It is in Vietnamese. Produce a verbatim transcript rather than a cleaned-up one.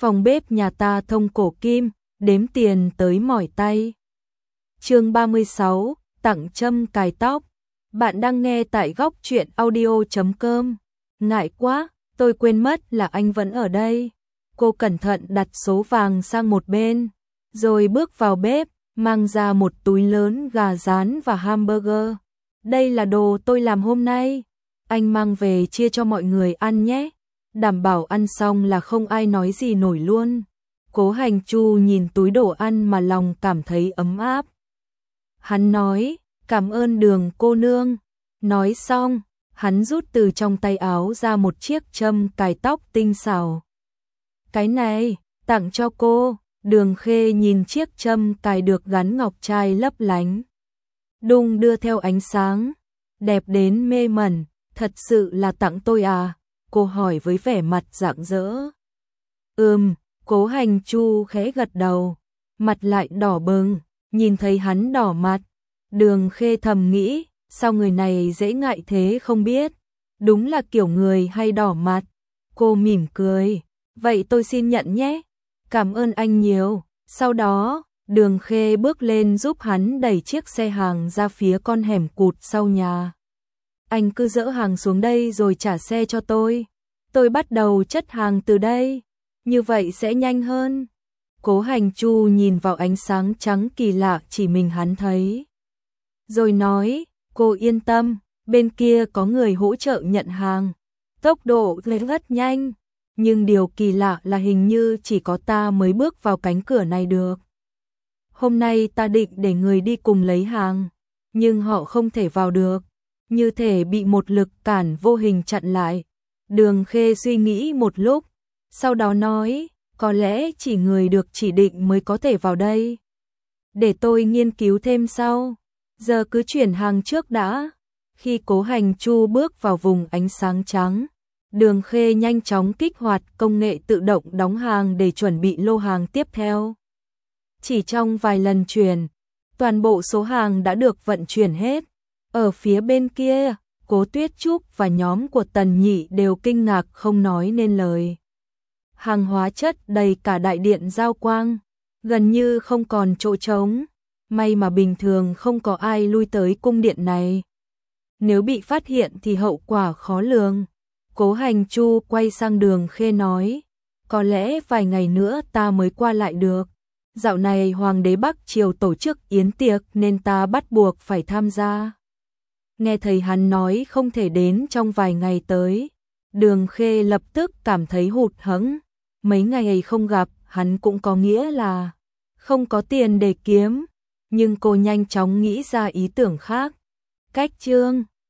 Phòng bếp nhà ta thông cổ kim, đếm tiền tới mỏi tay. Chương ba mươi sáu, tặng châm cài tóc. Bạn đang nghe tại góc truyện audio chấm com. Ngại quá, tôi quên mất là anh vẫn ở đây. Cô cẩn thận đặt số vàng sang một bên, rồi bước vào bếp, mang ra một túi lớn gà rán và hamburger. Đây là đồ tôi làm hôm nay, anh mang về chia cho mọi người ăn nhé. Đảm bảo ăn xong là không ai nói gì nổi luôn. Cố Hành Chu nhìn túi đồ ăn mà lòng cảm thấy ấm áp. Hắn nói, cảm ơn Đường cô nương. Nói xong, hắn rút từ trong tay áo ra một chiếc châm cài tóc tinh xảo. Cái này, tặng cho cô. Đường Khê nhìn chiếc châm cài được gắn ngọc trai lấp lánh, đung đưa theo ánh sáng, đẹp đến mê mẩn. Thật sự là tặng tôi à? Cô hỏi với vẻ mặt rạng rỡ. Ừm, Cố Hành Chu khẽ gật đầu, mặt lại đỏ bừng, nhìn thấy hắn đỏ mặt. Đường Khê thầm nghĩ, sao người này dễ ngại thế không biết, đúng là kiểu người hay đỏ mặt. Cô mỉm cười, vậy tôi xin nhận nhé, cảm ơn anh nhiều. Sau đó, Đường Khê bước lên giúp hắn đẩy chiếc xe hàng ra phía con hẻm cụt sau nhà. Anh cứ dỡ hàng xuống đây rồi trả xe cho tôi. Tôi bắt đầu chất hàng từ đây, như vậy sẽ nhanh hơn. Cố Hành Chu nhìn vào ánh sáng trắng kỳ lạ chỉ mình hắn thấy, rồi nói, cô yên tâm, bên kia có người hỗ trợ nhận hàng, tốc độ rất nhanh, nhưng điều kỳ lạ là hình như chỉ có ta mới bước vào cánh cửa này được. Hôm nay ta định để người đi cùng lấy hàng, nhưng họ không thể vào được, như thể bị một lực cản vô hình chặn lại. Đường Khê suy nghĩ một lúc, sau đó nói, có lẽ chỉ người được chỉ định mới có thể vào đây. Để tôi nghiên cứu thêm sau, giờ cứ chuyển hàng trước đã. Khi Cố Hành Chu bước vào vùng ánh sáng trắng, Đường Khê nhanh chóng kích hoạt công nghệ tự động đóng hàng để chuẩn bị lô hàng tiếp theo. Chỉ trong vài lần chuyển, toàn bộ số hàng đã được vận chuyển hết. Ở phía bên kia, Cố Tuyết Trúc và nhóm của Tần Nhị đều kinh ngạc không nói nên lời. Hàng hóa chất đầy cả đại điện Giao Quang, gần như không còn chỗ trống. May mà bình thường không có ai lui tới cung điện này, nếu bị phát hiện thì hậu quả khó lường. Cố Hành Chu quay sang Đường Khê nói, có lẽ vài ngày nữa ta mới qua lại được. Dạo này Hoàng đế Bắc Triều tổ chức yến tiệc nên ta bắt buộc phải tham gia. Nghe thấy hắn nói không thể đến trong vài ngày tới, Đường Khê lập tức cảm thấy hụt hẫng. Mấy ngày không gặp, hắn cũng có nghĩa là không có tiền để kiếm, nhưng cô nhanh chóng nghĩ ra ý tưởng khác. Cách chương